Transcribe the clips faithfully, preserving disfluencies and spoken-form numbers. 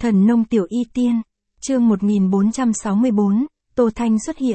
Thần nông tiểu y tiên, chương một nghìn bốn trăm sáu mươi bốn, Tô Thanh xuất hiện.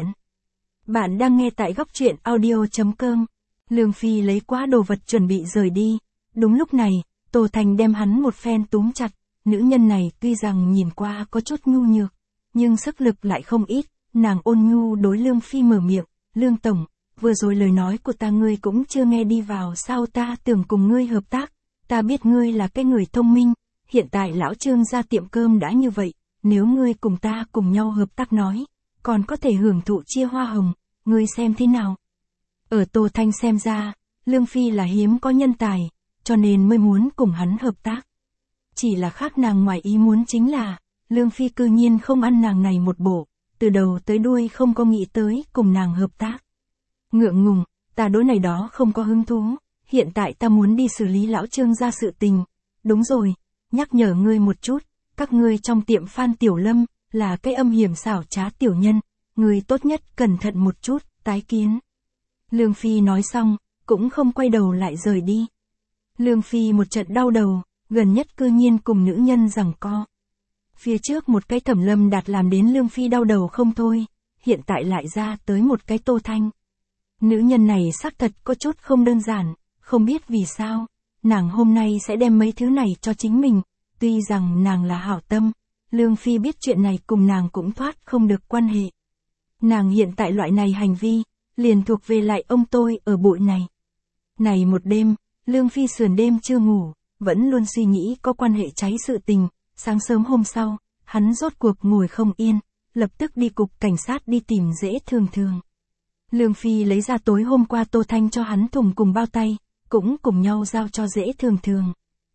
Bạn đang nghe tại góc truyện audio.com. Lương Phi lấy quá đồ vật chuẩn bị rời đi. Đúng lúc này, Tô Thanh đem hắn một phen túm chặt. Nữ nhân này tuy rằng nhìn qua có chút nhu nhược, nhưng sức lực lại không ít. Nàng ôn nhu đối Lương Phi mở miệng, Lương Tổng, vừa rồi lời nói của ta ngươi cũng chưa nghe đi vào sao, ta tưởng cùng ngươi hợp tác. Ta biết ngươi là cái người thông minh, hiện tại lão Trương ra tiệm cơm đã như vậy, nếu ngươi cùng ta cùng nhau hợp tác nói, còn có thể hưởng thụ chia hoa hồng, ngươi xem thế nào. Ở Tô Thanh xem ra, Lương Phi là hiếm có nhân tài, cho nên mới muốn cùng hắn hợp tác. Chỉ là khác nàng ngoài ý muốn chính là, Lương Phi cư nhiên không ăn nàng này một bộ, từ đầu tới đuôi không có nghĩ tới cùng nàng hợp tác. Ngượng ngùng, ta đối này đó không có hứng thú, hiện tại ta muốn đi xử lý lão Trương ra sự tình. Đúng rồi, nhắc nhở ngươi một chút, các ngươi trong tiệm Phan Tiểu Lâm, là cái âm hiểm xảo trá tiểu nhân, ngươi tốt nhất cẩn thận một chút, tái kiến. Lương Phi nói xong, cũng không quay đầu lại rời đi. Lương Phi một trận đau đầu, gần nhất cư nhiên cùng nữ nhân giằng co. Phía trước một cái Thẩm Lâm Đạt làm đến Lương Phi đau đầu không thôi, hiện tại lại ra tới một cái Tô Thanh. Nữ nhân này xác thật có chút không đơn giản, không biết vì sao, nàng hôm nay sẽ đem mấy thứ này cho chính mình, tuy rằng nàng là hảo tâm, Lương Phi biết chuyện này cùng nàng cũng thoát không được quan hệ. Nàng hiện tại loại này hành vi, liền thuộc về lại ông tôi ở bụi này. Này một đêm, Lương Phi sườn đêm chưa ngủ, vẫn luôn suy nghĩ có quan hệ cháy sự tình, sáng sớm hôm sau, hắn rốt cuộc ngồi không yên, lập tức đi cục cảnh sát đi tìm Dễ Thường Thường. Lương Phi lấy ra tối hôm qua Tô Thanh cho hắn thùng cùng bao tay, cũng cùng nhau giao cho Dễ Thường Thường.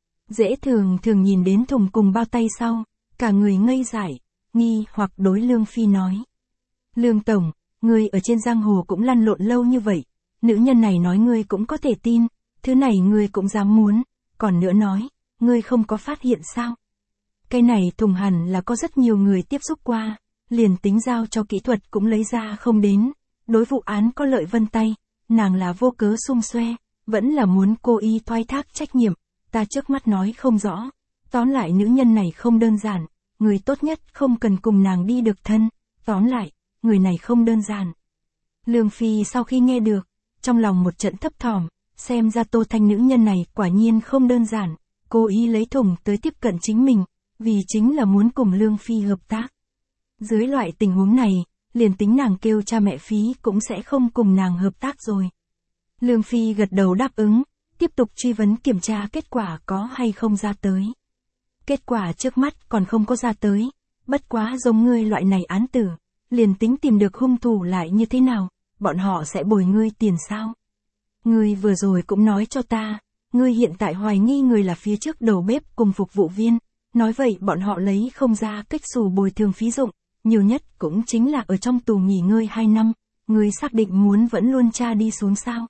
Dễ Thường Thường nhìn đến thùng cùng bao tay sau, cả người ngây dại, nghi hoặc đối Lương Phi nói. Lương Tổng, ngươi ở trên giang hồ cũng lăn lộn lâu như vậy, nữ nhân này nói ngươi cũng có thể tin, thứ này ngươi cũng dám muốn, còn nữa nói, ngươi không có phát hiện sao? Cái này thùng hẳn là có rất nhiều người tiếp xúc qua, liền tính giao cho kỹ thuật cũng lấy ra không đến, đối vụ án có lợi vân tay, nàng là vô cớ xung xoe, vẫn là muốn cố ý thoái thác trách nhiệm, ta trước mắt nói không rõ, tóm lại nữ nhân này không đơn giản, người tốt nhất không cần cùng nàng đi được thân, tóm lại, người này không đơn giản. Lương Phi sau khi nghe được, trong lòng một trận thấp thỏm, xem ra Tô Thanh nữ nhân này quả nhiên không đơn giản, cố ý lấy thùng tới tiếp cận chính mình, vì chính là muốn cùng Lương Phi hợp tác. Dưới loại tình huống này, liền tính nàng kêu cha mẹ Phí cũng sẽ không cùng nàng hợp tác rồi. Lương Phi gật đầu đáp ứng, tiếp tục truy vấn kiểm tra kết quả có hay không ra tới. Kết quả trước mắt còn không có ra tới, bất quá giống ngươi loại này án tử, liền tính tìm được hung thủ lại như thế nào, bọn họ sẽ bồi ngươi tiền sao? Ngươi vừa rồi cũng nói cho ta, ngươi hiện tại hoài nghi người là phía trước đầu bếp cùng phục vụ viên, nói vậy bọn họ lấy không ra cách xù bồi thường phí dụng, nhiều nhất cũng chính là ở trong tù nghỉ ngơi hai năm, ngươi xác định muốn vẫn luôn tra đi xuống sao?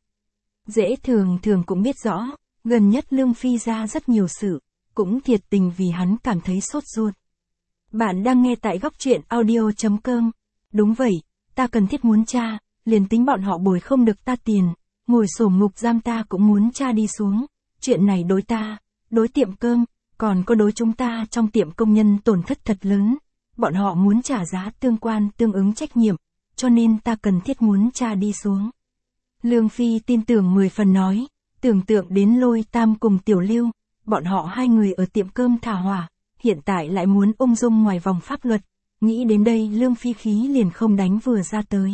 Dễ Thường Thường cũng biết rõ, gần nhất Lương Phi ra rất nhiều sự, cũng thiệt tình vì hắn cảm thấy sốt ruột. Bạn đang nghe tại góc truyện audio.com. Đúng vậy, ta cần thiết muốn tra, liền tính bọn họ bồi không được ta tiền, ngồi xổm ngục giam ta cũng muốn tra đi xuống. Chuyện này đối ta, đối tiệm cơm, còn có đối chúng ta trong tiệm công nhân tổn thất thật lớn. Bọn họ muốn trả giá tương quan tương ứng trách nhiệm, cho nên ta cần thiết muốn tra đi xuống. Lương Phi tin tưởng mười phần nói, tưởng tượng đến Lôi Tam cùng Tiểu Lưu, bọn họ hai người ở tiệm cơm thả hỏa, hiện tại lại muốn ung dung ngoài vòng pháp luật, nghĩ đến đây Lương Phi khí liền không đánh vừa ra tới.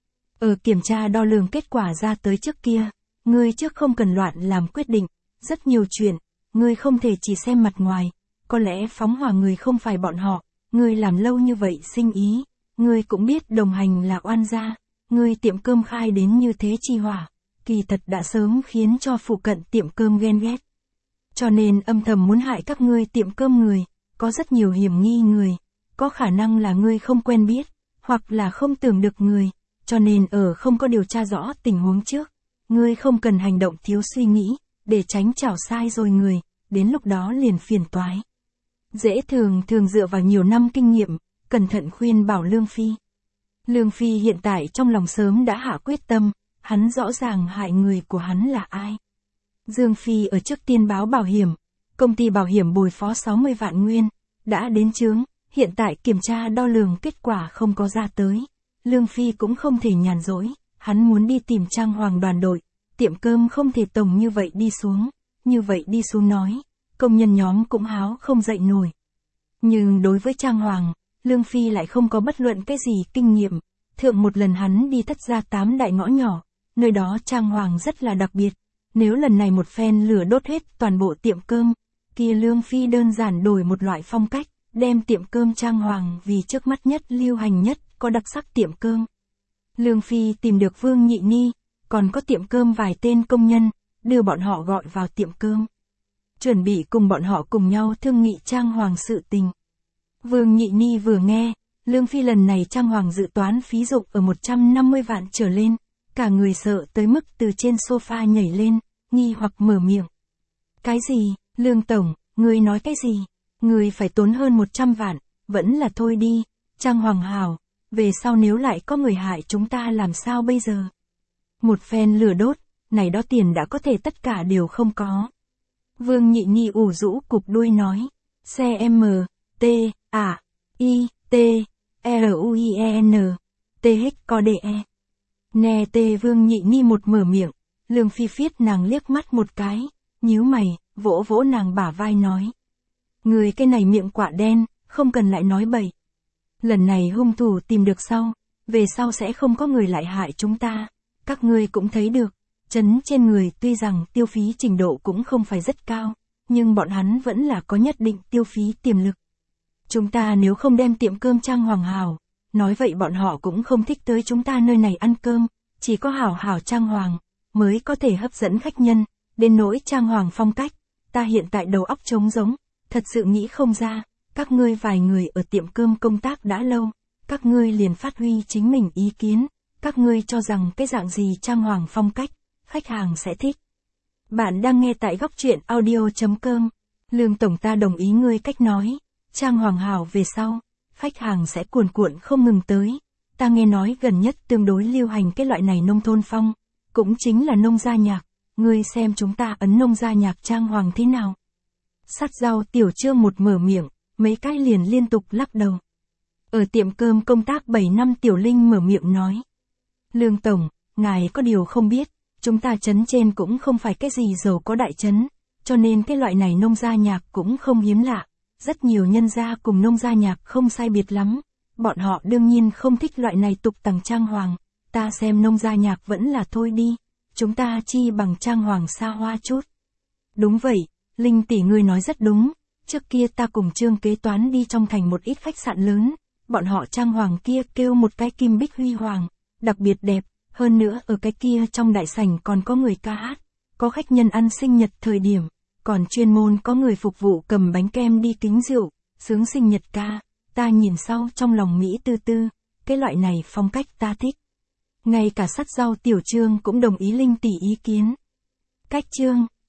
Ở kiểm tra đo lường kết quả ra tới trước kia, ngươi trước không cần loạn làm quyết định, rất nhiều chuyện, ngươi không thể chỉ xem mặt ngoài, có lẽ phóng hỏa người không phải bọn họ, ngươi làm lâu như vậy sinh ý, ngươi cũng biết đồng hành là oan gia. Ngươi tiệm cơm khai đến như thế chi hỏa, kỳ thật đã sớm khiến cho phụ cận tiệm cơm ghen ghét. Cho nên âm thầm muốn hại các ngươi tiệm cơm người, có rất nhiều hiểm nghi người, có khả năng là ngươi không quen biết, hoặc là không tưởng được người, cho nên ở không có điều tra rõ tình huống trước, ngươi không cần hành động thiếu suy nghĩ, để tránh chảo sai rồi người, đến lúc đó liền phiền toái. Dễ Thường Thường dựa vào nhiều năm kinh nghiệm, cẩn thận khuyên bảo Lương Phi. Lương Phi hiện tại trong lòng sớm đã hạ quyết tâm, hắn rõ ràng hại người của hắn là ai. Dương Phi ở trước tiên báo bảo hiểm, công ty bảo hiểm bồi phó sáu mươi vạn nguyên, đã đến chướng, hiện tại kiểm tra đo lường kết quả không có ra tới. Lương Phi cũng không thể nhàn rỗi, hắn muốn đi tìm Trang Hoàng đoàn đội, tiệm cơm không thể tồng như vậy đi xuống, như vậy đi xuống nói, công nhân nhóm cũng háo không dậy nổi. Nhưng đối với Trang Hoàng, Lương Phi lại không có bất luận cái gì kinh nghiệm, thượng một lần hắn đi thất gia tám đại ngõ nhỏ, nơi đó Trang Hoàng rất là đặc biệt, nếu lần này một phen lửa đốt hết toàn bộ tiệm cơm, kia Lương Phi đơn giản đổi một loại phong cách, đem tiệm cơm Trang Hoàng vì trước mắt nhất lưu hành nhất, có đặc sắc tiệm cơm. Lương Phi tìm được Vương Nhị Ni, còn có tiệm cơm vài tên công nhân, đưa bọn họ gọi vào tiệm cơm. Chuẩn bị cùng bọn họ cùng nhau thương nghị Trang Hoàng sự tình. Vương Nhị Ni vừa nghe, Lương Phi lần này Trang Hoàng dự toán phí dụng ở một trăm năm mươi vạn trở lên, cả người sợ tới mức từ trên sofa nhảy lên, nghi hoặc mở miệng. Cái gì, Lương Tổng, ngươi nói cái gì? Ngươi phải tốn hơn một trăm vạn, vẫn là thôi đi, Trang Hoàng hảo, về sau nếu lại có người hại chúng ta làm sao bây giờ? Một phen lửa đốt, này đó tiền đã có thể tất cả đều không có. Vương Nhị Ni ủ rũ cụp đuôi nói, xe M, T, A, I, T, R U I E N, T H có D E. Nè tê Vương Nhị Ni một mở miệng, Lương Phi phiết nàng liếc mắt một cái, nhíu mày, vỗ vỗ nàng bả vai nói. Người cái này miệng quả đen, không cần lại nói bậy. Lần này hung thủ tìm được sau, về sau sẽ không có người lại hại chúng ta. Các ngươi cũng thấy được, chấn trên người tuy rằng tiêu phí trình độ cũng không phải rất cao, nhưng bọn hắn vẫn là có nhất định tiêu phí tiềm lực. Chúng ta nếu không đem tiệm cơm Trang Hoàng hảo, nói vậy bọn họ cũng không thích tới chúng ta nơi này ăn cơm, chỉ có hảo hảo Trang Hoàng, mới có thể hấp dẫn khách nhân, đến nỗi Trang Hoàng phong cách, ta hiện tại đầu óc trống rỗng, thật sự nghĩ không ra, các ngươi vài người ở tiệm cơm công tác đã lâu, các ngươi liền phát huy chính mình ý kiến, các ngươi cho rằng cái dạng gì Trang Hoàng phong cách, khách hàng sẽ thích. Bạn đang nghe tại góc truyện audio chấm com, Lương Tổng ta đồng ý ngươi cách nói, Trang Hoàng hảo về sau, khách hàng sẽ cuồn cuộn không ngừng tới, ta nghe nói gần nhất tương đối lưu hành cái loại này nông thôn phong, cũng chính là nông gia nhạc, ngươi xem chúng ta ấn nông gia nhạc Trang Hoàng thế nào. Sát rau Tiểu Trương một mở miệng, mấy cái liền liên tục lắc đầu. Ở tiệm cơm công tác bảy năm Tiểu Linh mở miệng nói. Lương Tổng, ngài có điều không biết, chúng ta trấn trên cũng không phải cái gì giàu có đại trấn, cho nên cái loại này nông gia nhạc cũng không hiếm lạ. Rất nhiều nhân gia cùng nông gia nhạc không sai biệt lắm, bọn họ đương nhiên không thích loại này tục tằng Trang Hoàng, ta xem nông gia nhạc vẫn là thôi đi, chúng ta chi bằng Trang Hoàng xa hoa chút. Đúng vậy, Linh tỷ ngươi nói rất đúng, trước kia ta cùng Trương kế toán đi trong thành một ít khách sạn lớn, bọn họ Trang Hoàng kia kêu một cái kim bích huy hoàng, đặc biệt đẹp, hơn nữa ở cái kia trong đại sảnh còn có người ca hát, có khách nhân ăn sinh nhật thời điểm. Còn chuyên môn có người phục vụ cầm bánh kem đi kính rượu, sướng sinh nhật ca, ta nhìn sau trong lòng Mỹ tư tư, cái loại này phong cách ta thích. Ngay cả Sát rau Tiểu Trương cũng đồng ý Linh tỷ ý kiến. Cách Trương,